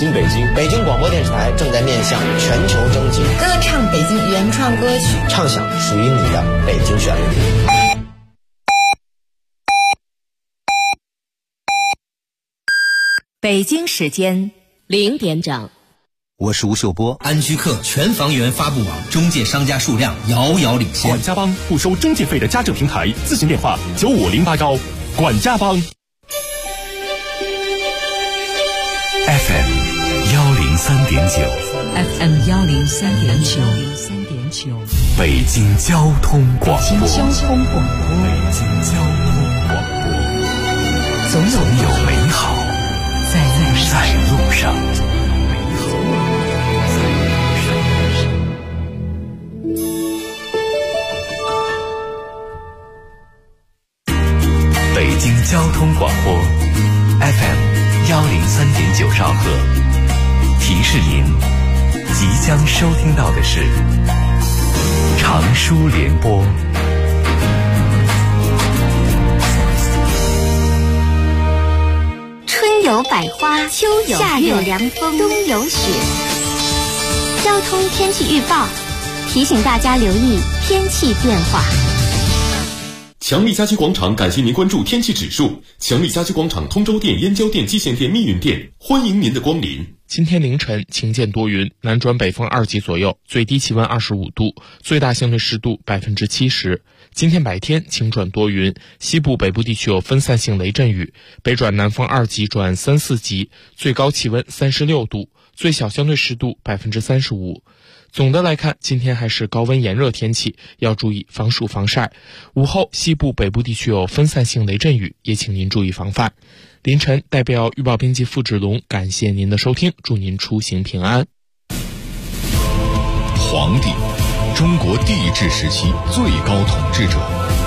京北京， 北京广播电视台正在面向全球征集歌唱北京原创歌曲， 唱响属于你的北京旋律。 北京时间0点整。 我是吴秀波。 安居客全房源发布网中介商家数量遥遥领先。 管家帮不收中介费的家政平台，咨询电话95081。管家帮。 FM 103.9 FM 103.9 北京交通广播。 北京交通广播。 总有美好在路上。北京交通广播 FM 103.9兆赫，提示您即将收听到的是长舒联播。 春有百花，秋有夏有凉风，冬有雪。交通天气预报提醒大家留意天气变化。 强力家居广场感谢您关注天气指数。强力家居广场通州店、燕郊店、蓟县店、密云店，欢迎您的光临。 今天凌晨晴间多云，南转北风2级左右，最低气温25度，最大相对湿度70%。今天白天晴转多云，西部北部地区有分散性雷阵雨，北转南风2级转3、4级，最高气温36度，最小相对湿度35%。总的来看，今天还是高温炎热天气，要注意防暑防晒。午后西部北部地区有分散性雷阵雨，也请您注意防范。凌晨代表预报编辑付志龙感谢您的收听，祝您出行平安。 黄帝，中国帝制时期最高统治者。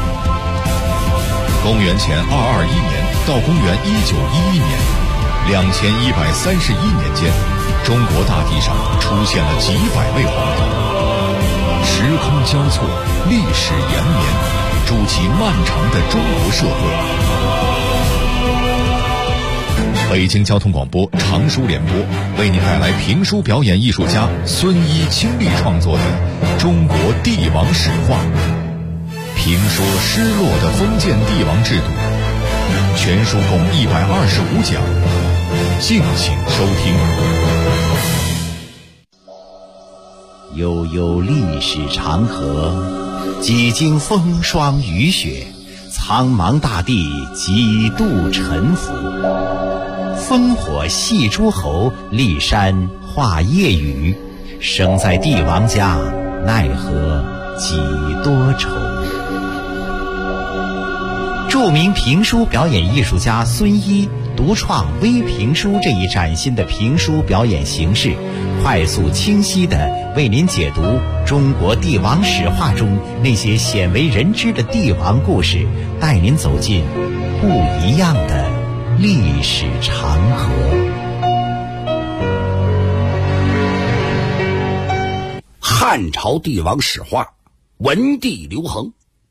公元前221年到公元1911年，2131年间，中国大地上出现了几百位皇帝，时空交错，历史延绵，筑起漫长的中国社会。北京交通广播长舒联播为您带来评书表演艺术家孙一倾力创作的《中国帝王史话》，评说失落的封建帝王制度，全书共125讲，敬请收听。 悠悠历史长河，几经风霜雨雪，苍茫大地几度沉浮。烽火戏诸侯，骊山画夜雨，生在帝王家，奈何几多愁。著名评书表演艺术家孙一独创微评书这一崭新的评书表演形式，快速清晰地为您解读中国帝王史话中那些鲜为人知的帝王故事，带您走进不一样的历史长河。 汉朝帝王史话，文帝刘恒。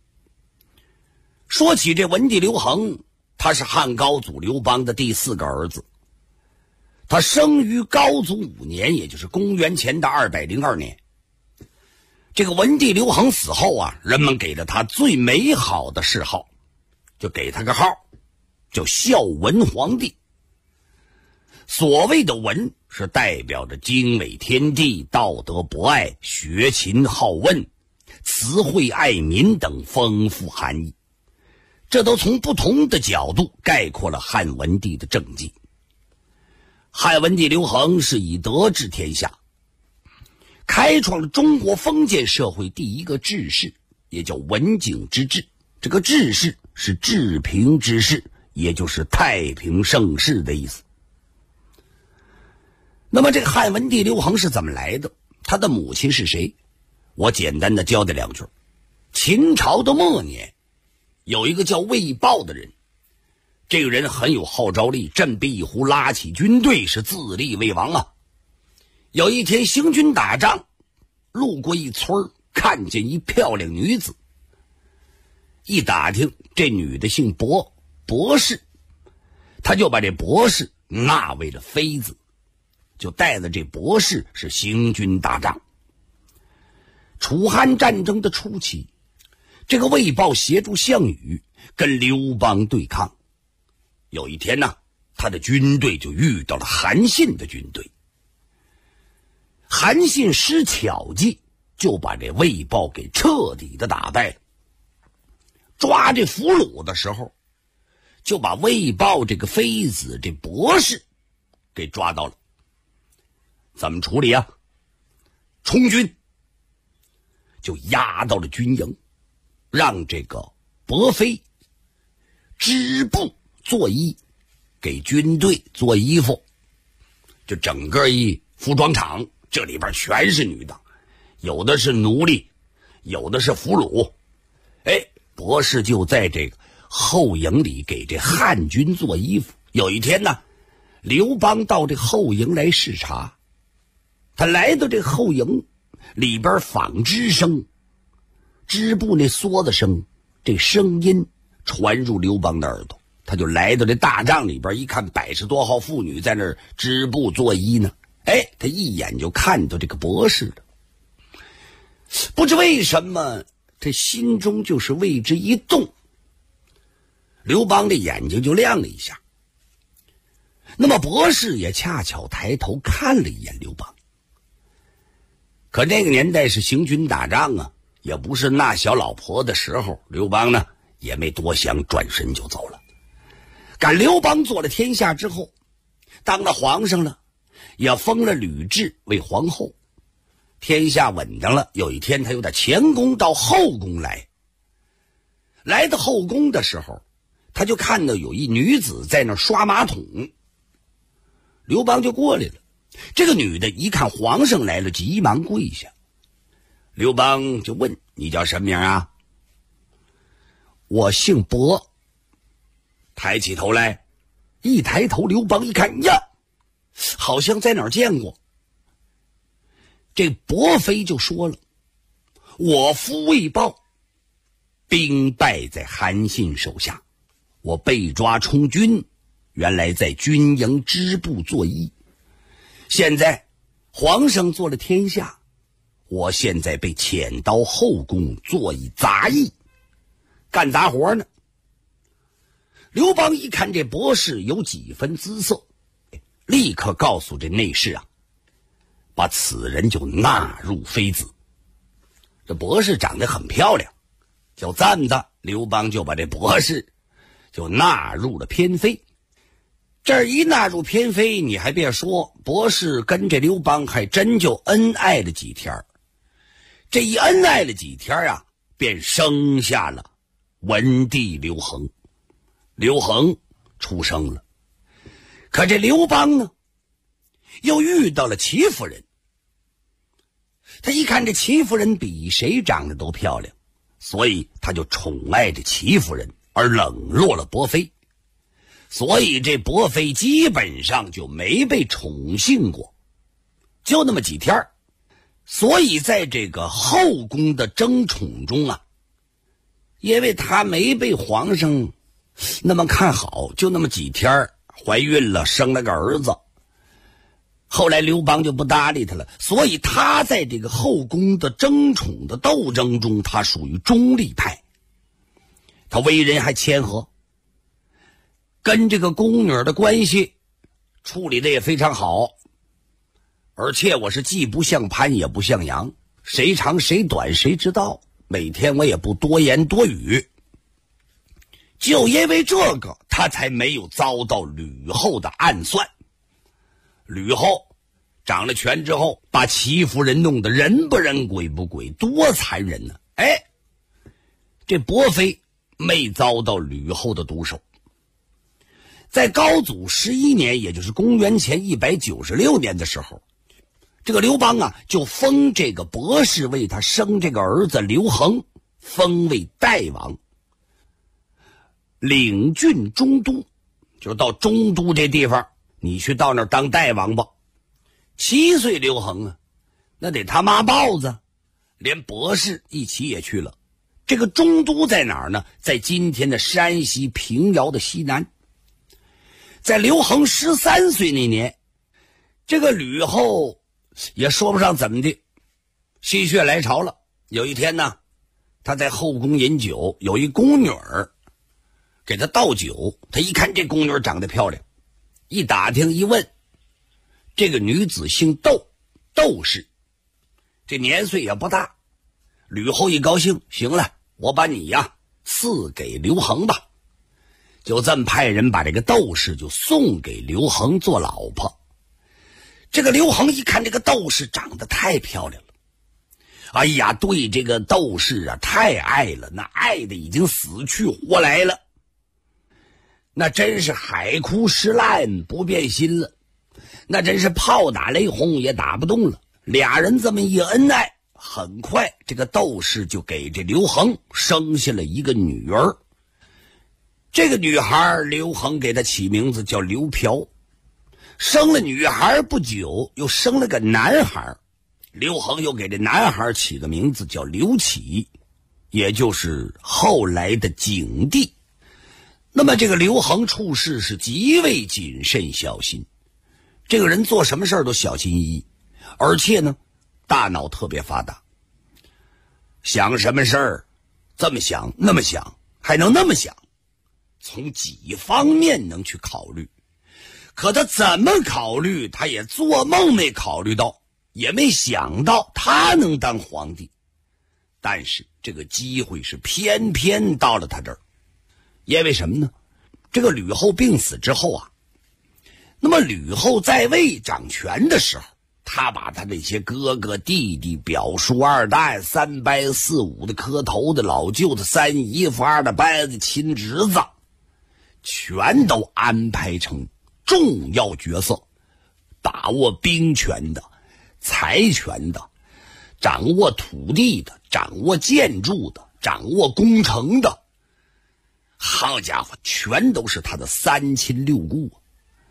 说起这文帝刘恒，他是汉高祖刘邦的第4个儿子。他生于高祖5年，也就是公元前的202年。这个文帝刘恒死后啊，人们给了他最美好的谥号，就给他个号叫孝文皇帝。所谓的文，是代表着经纬天地、道德博爱、学勤好问、慈惠爱民等丰富含义。这都从不同的角度概括了汉文帝的政绩。汉文帝刘恒是以德治天下，开创了中国封建社会第一个治世，也叫文景之治。这个治世是治平之世，也就是太平盛世的意思。那么这个汉文帝刘恒是怎么来的？他的母亲是谁？我简单的交代2句。秦朝的末年，有一个叫魏豹的人，这个人很有号召力，振臂一呼，拉起军队，是自立为王啊。有一天行军打仗，路过一村，看见一漂亮女子，一打听，这女的姓博，博士，他就把这博士纳为了妃子。 就带着这博士是行军打仗。楚汉战争的初期，这个魏豹协助项羽跟刘邦对抗。有一天呢，他的军队就遇到了韩信的军队。韩信施巧计，就把这魏豹给彻底的打败了。抓这俘虏的时候，就把魏豹这个妃子这博士给抓到了。怎么处理啊？充军，就押到了军营，让这个博妃织布做衣，给军队做衣服。就整个一服装厂，这里边全是女的，有的是奴隶，有的是俘虏。博士就在这个后营里给这汉军做衣服。有一天呢，刘邦到这后营来视察，他来到这后营里边，纺织声、织布那梭子声，这声音传入刘邦的耳朵。他就来到这大帐里边，一看100多号妇女在那儿织布做衣呢。他一眼就看到这个博士了。不知为什么，这心中就是为之一动。刘邦的眼睛就亮了一下。那么博士也恰巧抬头看了一眼刘邦。可那个年代是行军打仗啊，也不是纳小老婆的时候。刘邦呢也没多想，转身就走了。赶刘邦做了天下之后，当了皇上了，也封了吕雉为皇后，天下稳当了。有一天他有点前宫到后宫来到后宫的时候，他就看到有一女子在那刷马桶。刘邦就过来了，这个女的一看皇上来了，急忙跪下。刘邦就问：你叫什么名啊？我姓博。抬起头来，一抬头，刘邦一看呀，好像在哪儿见过。这博妃就说了：我夫魏豹兵败在韩信手下，我被抓充军，原来在军营织布做衣。现在皇上做了天下，我现在被遣到后宫做一杂役，干杂活呢。刘邦一看这博士有几分姿色，立刻告诉这内侍啊，把此人就纳入妃子。这博士长得很漂亮，就这么的，刘邦就把这博士就纳入了偏妃。这一纳入偏妃，你还别说，博士跟这刘邦还真就恩爱了几天。这一恩爱了几天啊，便生下了文帝刘恒。刘恒出生了。可这刘邦呢，又遇到了戚夫人。他一看这戚夫人比谁长得都漂亮，所以他就宠爱着戚夫人，而冷落了博妃。所以这博妃基本上就没被宠幸过，就那么几天。所以在这个后宫的争宠中啊，因为她没被皇上那么看好，就那么几天怀孕了，生了个儿子。后来刘邦就不搭理他了，所以他在这个后宫的争宠的斗争中，他属于中立派。他为人还谦和，跟这个宫女的关系处理的也非常好。而且我是既不像潘也不像杨，谁长谁短谁知道，每天我也不多言多语。就因为这个，他才没有遭到吕后的暗算。吕后掌了权之后，把戚夫人弄得人不人鬼不鬼，多残忍呢！这博妃没遭到吕后的毒手。在高祖11年，也就是公元前196年的时候，这个刘邦啊，就封这个博士为他生这个儿子刘恒，封为代王，领郡中都，就是到中都这地方，你去到那儿当代王吧。7岁刘恒啊，那得他妈豹子，连博士一起也去了。这个中都在哪儿呢？在今天的山西平遥的西南。在刘恒13岁那年， 这个吕后也说不上怎么的，心血来潮了。有一天呢，他在后宫饮酒，有一宫女儿给他倒酒，他一看这宫女长得漂亮，一打听一问，这个女子姓窦，窦氏，这年岁也不大。吕后一高兴，行了，我把你呀赐给刘恒吧，就这么派人把这个窦氏就送给刘恒做老婆。这个刘恒一看这个窦氏长得太漂亮了，哎呀，对这个窦氏啊太爱了，那爱的已经死去活来了，那真是海枯石烂不变心了，那真是炮打雷轰也打不动了。俩人这么一恩爱，很快这个窦氏就给这刘恒生下了一个女儿。这个女孩刘恒给她起名字叫刘嫖。生了女孩不久，又生了个男孩，刘恒又给这男孩起个名字叫刘启，也就是后来的景帝。那么这个刘恒处事是极为谨慎小心，这个人做什么事都小心翼翼，而且呢大脑特别发达，想什么事儿这么想那么想，还能那么想，从几方面能去考虑。可他怎么考虑，他也做梦没考虑到，也没想到他能当皇帝。但是这个机会是偏偏到了他这儿。因为什么呢？这个吕后病死之后啊，那么吕后在位掌权的时候，他把他那些哥哥弟弟表叔二代三伯四五的磕头的老舅的三姨夫二大伯的亲侄子，全都安排成重要角色，把握兵权的、财权的、掌握土地的、掌握建筑的、掌握工程的，好家伙，全都是他的三亲六姑啊。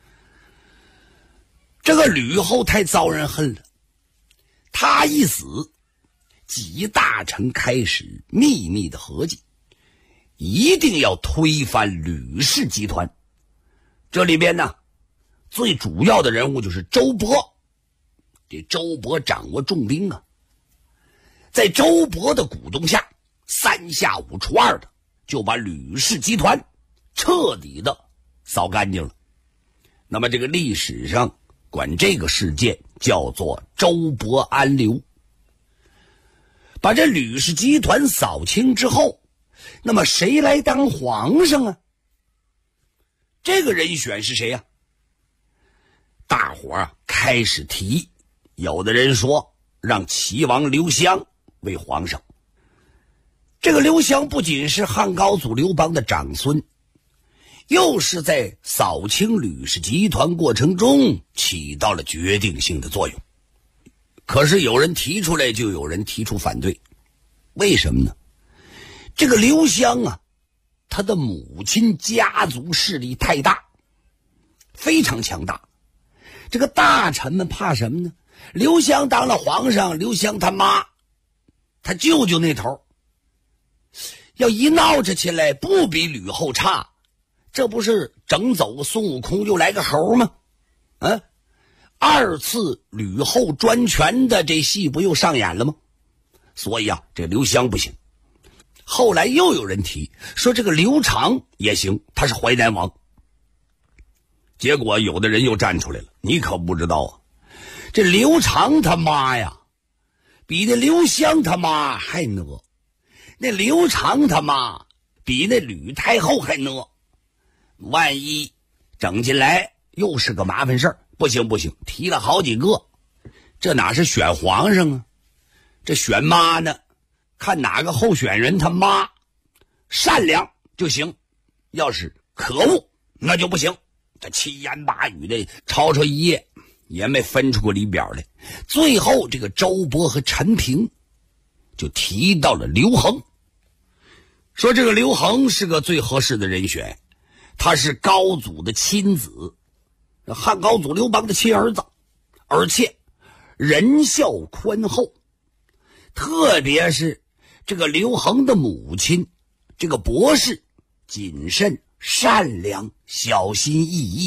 这个吕后太遭人恨了，他一死，几大臣开始秘密的合计，一定要推翻吕氏集团。这里边呢，最主要的人物就是周勃。这周勃掌握重兵啊，在周勃的鼓动下，三下五除二的就把吕氏集团彻底的扫干净了。那么这个历史上管这个事件叫做周勃安刘。把这吕氏集团扫清之后，那么谁来当皇上啊？这个人选是谁呀？大伙儿开始提，有的人说让齐王刘襄为皇上。这个刘襄不仅是汉高祖刘邦的长孙，又是在扫清吕氏集团过程中起到了决定性的作用。可是有人提出来，就有人提出反对。为什么呢？这个刘襄啊，他的母亲家族势力太大，非常强大。这个大臣们怕什么呢？刘襄当了皇上，刘襄他妈他舅舅那头要一闹着起来，不比吕后差，这不是整走孙悟空又来个猴吗？二次吕后专权的这戏不又上演了吗？所以啊，这刘襄不行。后来又有人提说这个刘长也行，他是淮南王。结果有的人又站出来了，你可不知道啊，这刘长他妈呀比那刘襄他妈还呢，那刘长他妈比那吕太后还呢，万一整进来又是个麻烦事儿。不行不行，提了好几个，这哪是选皇上啊，这选妈呢，看哪个候选人他妈善良就行，要是可恶那就不行。这七言八语的吵吵一夜也没分出个里表来。最后这个周勃和陈平就提到了刘恒，说这个刘恒是个最合适的人选，他是高祖的亲子，汉高祖刘邦的亲儿子，而且仁孝宽厚，特别是这个刘恒的母亲这个博士谨慎善良小心翼翼，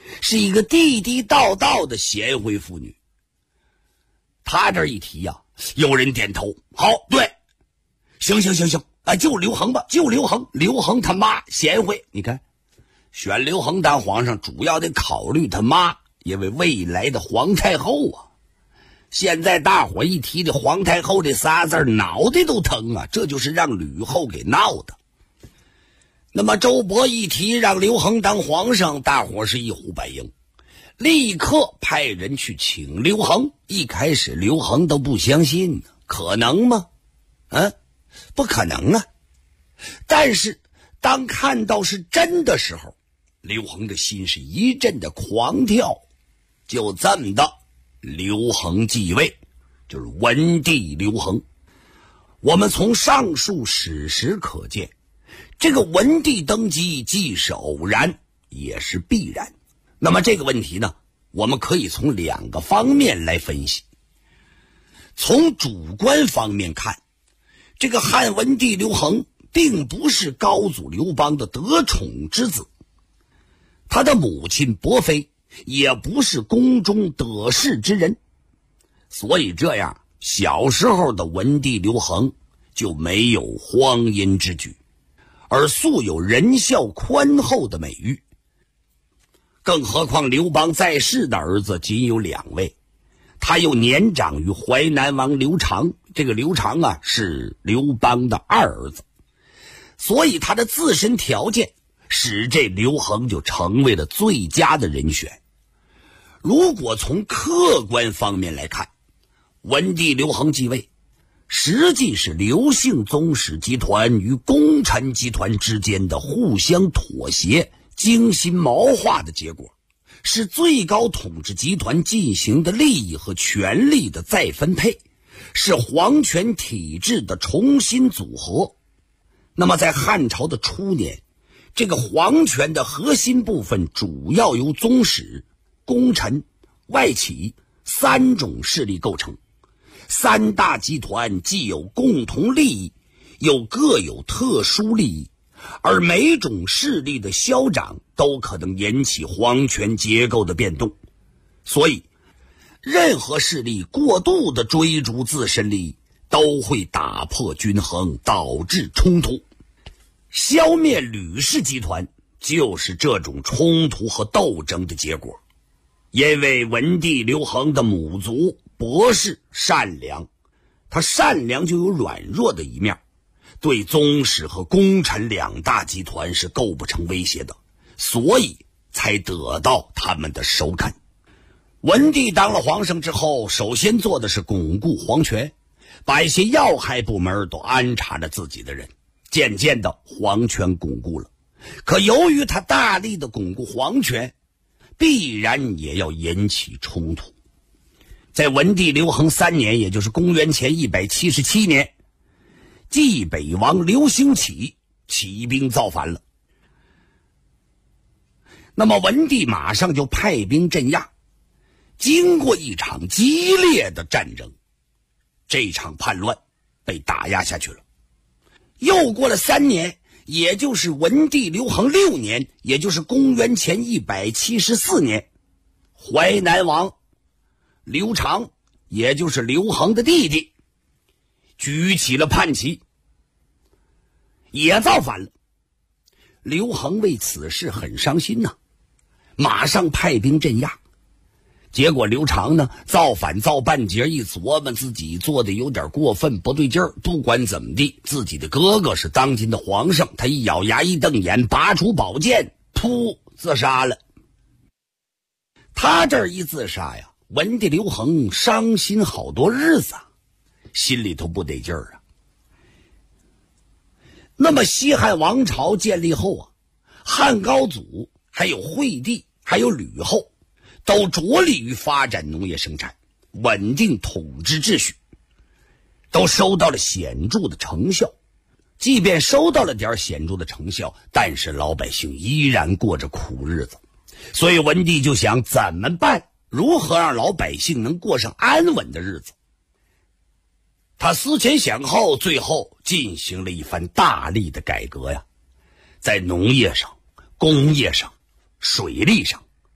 是一个地地道道的贤惠妇女。她这一提呀，有人点头，好，对，行，就刘恒吧，就刘恒他妈贤惠。你看，选刘恒当皇上主要得考虑他妈，因为未来的皇太后啊。现在大伙一提这皇太后这仨字，脑袋都疼啊，这就是让吕后给闹的。那么周勃一提让刘恒当皇上，大伙是一呼百应，立刻派人去请刘恒。一开始刘恒都不相信呢，可能吗？不可能啊。但是当看到是真的时候，刘恒的心是一阵的狂跳。就这么的，刘恒继位，就是文帝刘恒。我们从上述史实可见，这个文帝登基既是偶然也是必然。那么这个问题呢，我们可以从2个方面来分析。从主观方面看，这个汉文帝刘恒并不是高祖刘邦的得宠之子，他的母亲伯妃也不是宫中得势之人，所以这样小时候的文帝刘恒就没有荒淫之举，而素有仁孝宽厚的美誉。更何况刘邦在世的儿子仅有2位，他又年长于淮南王刘长，这个刘长啊是刘邦的2儿子，所以他的自身条件使这刘恒就成为了最佳的人选。如果从客观方面来看，文帝刘恒继位实际是刘姓宗室集团与功臣集团之间的互相妥协、精心谋划的结果，是最高统治集团进行的利益和权力的再分配，是皇权体制的重新组合。那么在汉朝的初年，这个皇权的核心部分主要由宗室、功臣、外戚3种势力构成。3大集团既有共同利益，又各有特殊利益，而每种势力的消长都可能引起皇权结构的变动。所以任何势力过度的追逐自身利益，都会打破均衡，导致冲突。消灭吕氏集团就是这种冲突和斗争的结果。因为文帝刘恒的母族伯氏善良，他善良就有软弱的一面，对宗室和功臣2大集团是构不成威胁的，所以才得到他们的首肯。文帝当了皇上之后，首先做的是巩固皇权，把一些要害部门都安插了自己的人，渐渐的皇权巩固了。可由于他大力的巩固皇权，必然也要引起冲突。在文帝刘恒3年，也就是公元前177年，冀北王刘兴起起兵造反了。那么文帝马上就派兵镇压。经过一场激烈的战争，这场叛乱被打压下去了。又过了3年，也就是文帝刘恒6年，也就是公元前174年，淮南王刘长，也就是刘恒的弟弟，举起了叛旗，也造反了。刘恒为此事很伤心呐，马上派兵镇压。结果刘长呢，造反造半截，一琢磨自己做的有点过分，不对劲儿。不管怎么地，自己的哥哥是当今的皇上，他一咬牙一瞪眼，拔出宝剑，噗，自杀了。他这一自杀呀，文帝刘恒伤心好多日子，心里头不得劲儿啊。那么西汉王朝建立后啊，汉高祖还有惠帝还有吕后都着力于发展农业生产，稳定统治秩序，都收到了显著的成效。即便收到了点显著的成效，但是老百姓依然过着苦日子。所以文帝就想怎么办，如何让老百姓能过上安稳的日子。他思前想后，最后进行了一番大力的改革呀，在农业上、工业上、水利上、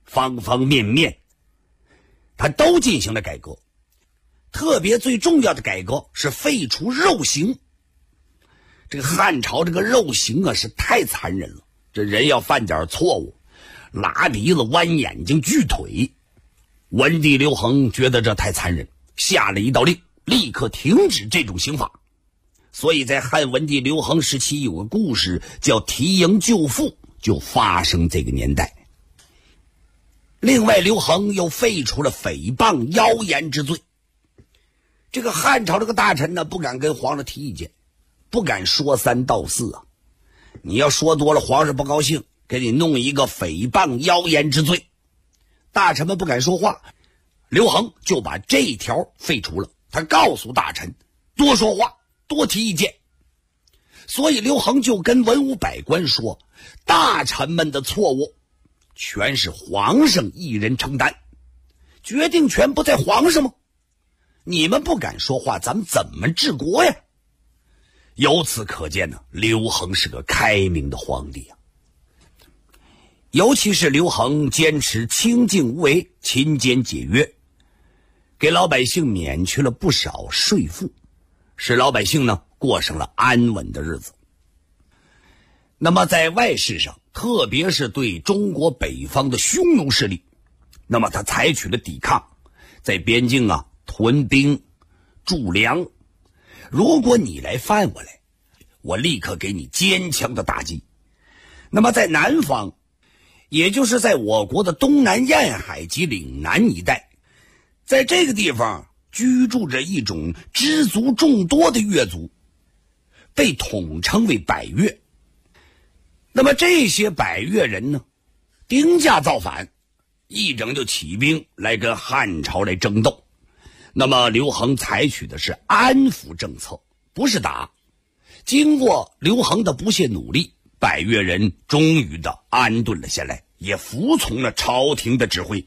方方面面，他都进行了改革。特别最重要的改革是废除肉刑。这个汉朝这个肉刑啊是太残忍了，这人要犯点错误，拉鼻子、剜眼睛、锯腿。文帝刘恒觉得这太残忍，下了一道令，立刻停止这种刑法。所以在汉文帝刘恒时期有个故事叫提营救父，就发生这个年代。另外刘恒又废除了诽谤妖言之罪。这个汉朝这个大臣呢，不敢跟皇上提意见，不敢说三道四啊。你要说多了，皇上不高兴，给你弄一个诽谤妖言之罪，大臣们不敢说话。刘恒就把这条废除了，他告诉大臣多说话，多提意见。所以刘恒就跟文武百官说，大臣们的错误全是皇上一人承担，决定权不在皇上吗？你们不敢说话，咱们怎么治国呀？由此可见呢，刘恒是个开明的皇帝啊。尤其是刘恒坚持清静无为、勤俭节约，给老百姓免去了不少税赋，使老百姓呢过上了安稳的日子。那么在外事上，特别是对中国北方的匈奴势力，那么他采取了抵抗，在边境啊屯兵驻粮。如果你来犯我来，我立刻给你坚强的打击。那么在南方，也就是在我国的东南沿海及岭南一带，在这个地方居住着一种支族众多的越族，被统称为百越。那么这些百越人呢，丁家造反，一整就起兵来跟汉朝来争斗。那么刘恒采取的是安抚政策，不是打。经过刘恒的不懈努力，百越人终于的安顿了下来，也服从了朝廷的指挥。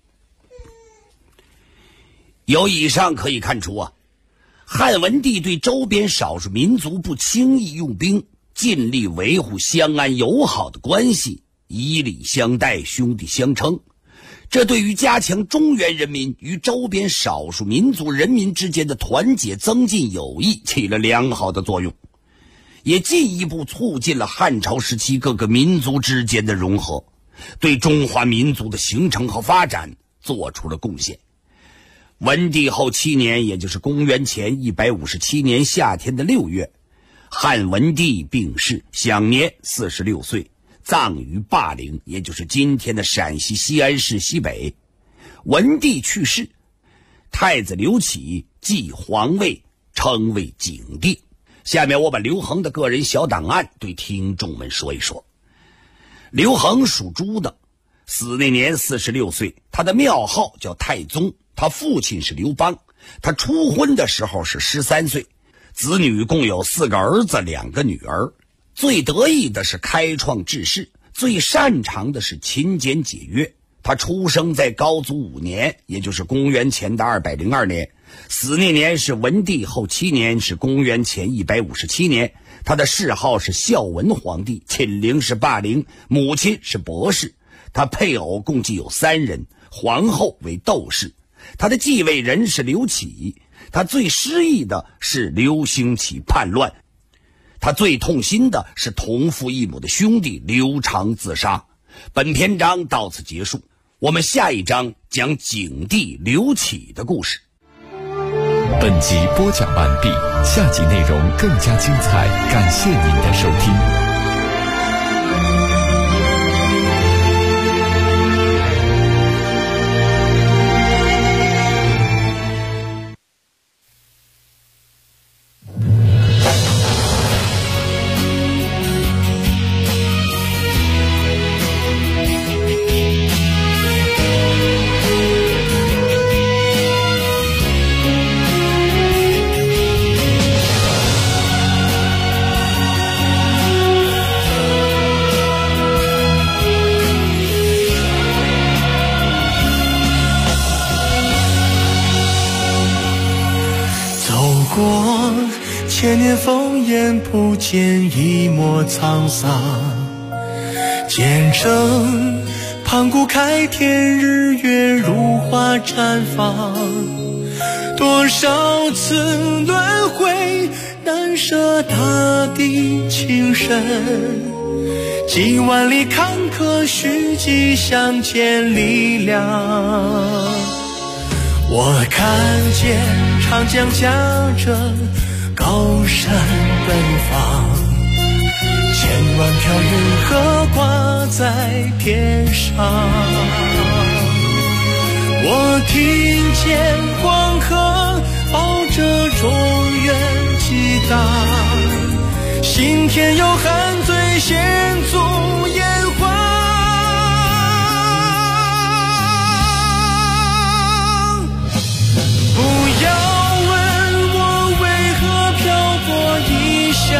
由以上可以看出啊，汉文帝对周边少数民族不轻易用兵，尽力维护相安友好的关系，以礼相待，兄弟相称。这对于加强中原人民与周边少数民族人民之间的团结、增进友谊起了良好的作用，也进一步促进了汉朝时期各个民族之间的融合，对中华民族的形成和发展做出了贡献。文帝后7年，也就是公元前157年夏天的6月，汉文帝病逝，享年46岁，葬于霸陵，也就是今天的陕西西安市西北。文帝去世，太子刘启继皇位，称为景帝。下面我把刘恒的个人小档案对听众们说一说。刘恒属猪的，死那年46岁，他的庙号叫太宗，他父亲是刘邦，他初婚的时候是13岁，子女共有4个儿子2个女儿。最得意的是开创治世，最擅长的是勤俭节约。他出生在高祖5年，也就是公元前的202年，死那年是文帝后7年，是公元前157年。他的谥号是孝文皇帝，寝陵是霸陵，母亲是博氏。他配偶共计有3人，皇后为窦氏。他的继位人是刘启，他最失意的是刘兴起叛乱，他最痛心的是同父异母的兄弟刘长自杀。本篇章到此结束，我们下一章讲景帝刘启的故事。 本集播讲完毕，下集内容更加精彩，感谢您的收听。 千年烽烟不见一抹沧桑，见证盘古开天，日月如花绽放，多少次轮回，难舍大地情深，几万里坎坷，蓄积向前力量。我看见长江驾着高山奔放，千万条云河挂在天上。我听见黄河抱着中原激荡，心田有汉醉献足炎黄。不要问我为何漂泊异乡，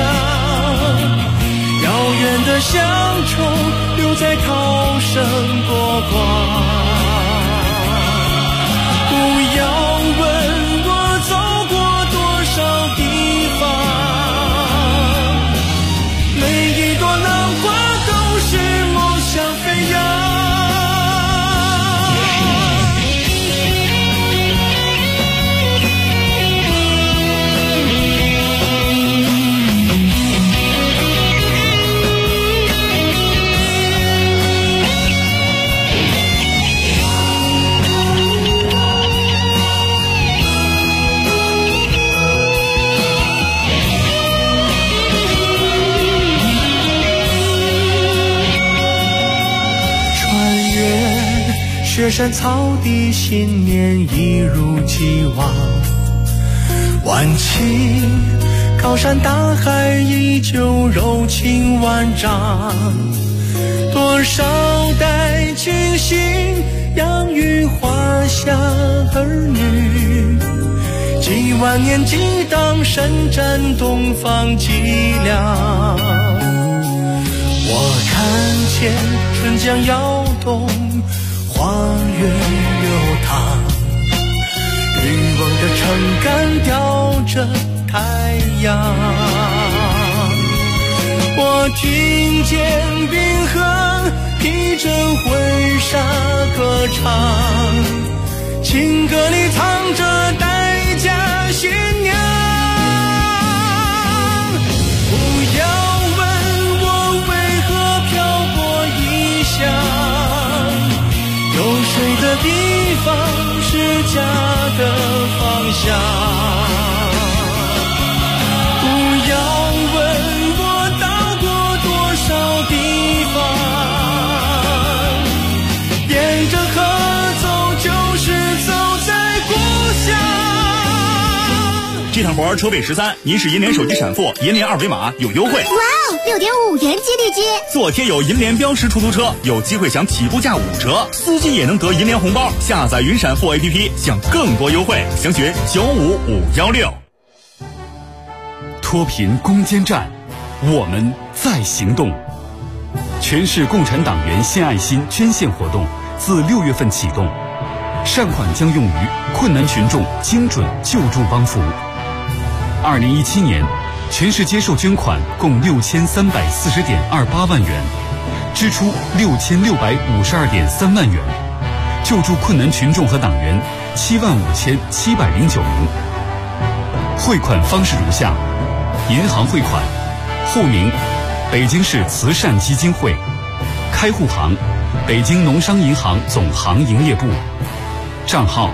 遥远的乡愁留在涛声波光。不要问我走过多少地方，每一朵浪花都是梦想飞扬。雪山草地，信念一如既往。万顷高山大海，依旧柔情万丈。多少代亲信养育华夏儿女，几万年激荡，伸展东方脊梁。我看见春江摇动，花月流淌，渔翁的撑杆吊着太阳。我听见冰河披着婚纱歌唱，情歌里藏着待嫁新娘。不要问我为何漂泊异乡，有水的地方是家的方向。不要问我到过多少地方，沿着河走就是走在故乡。 这趟活车费13，您是银联手机闪付，银联二维码有优惠。 哇哦，6.5元激励金！ 做贴有银联标识出租车，有机会享起步价5折，司机也能得银联红包。下载云闪付 APP， 享更多优惠，详询95516。 脱贫攻坚战，我们在行动。全市共产党员献爱心捐献活动自6月份启动，善款将用于困难群众精准救助帮扶。2017年，全市接受捐款共6340.28万元，支出6652.3万元，救助困难群众和党员75709名。汇款方式如下：银行汇款，户名北京市慈善基金会，开户行北京农商银行总行营业部，账号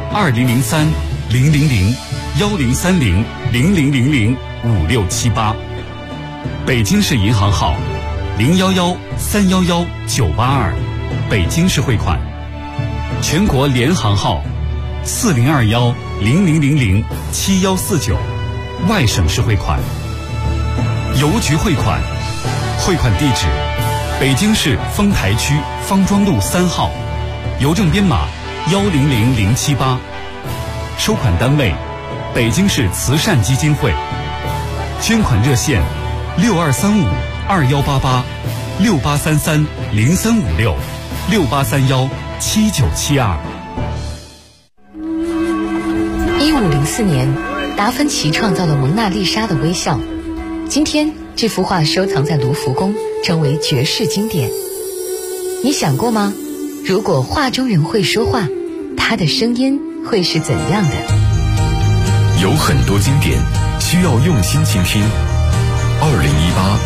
2030-1030-1030-00005678，北京市银行号011-311-982，北京市汇款，全国联行号4021-0000-7149，外省市汇款。邮局汇款，汇款地址北京市丰台区方庄路3号，邮政编码100078，收款单位北京市慈善基金会，捐款热线6235-2888-6833-0356-6831-7972。 1504年，达芬奇创造了蒙娜丽莎的微笑。今天，这幅画收藏在卢浮宫，成为绝世经典。你想过吗？ 如果画中人会说话，他的声音会是怎样的？ 有很多经典需要用心倾听。2018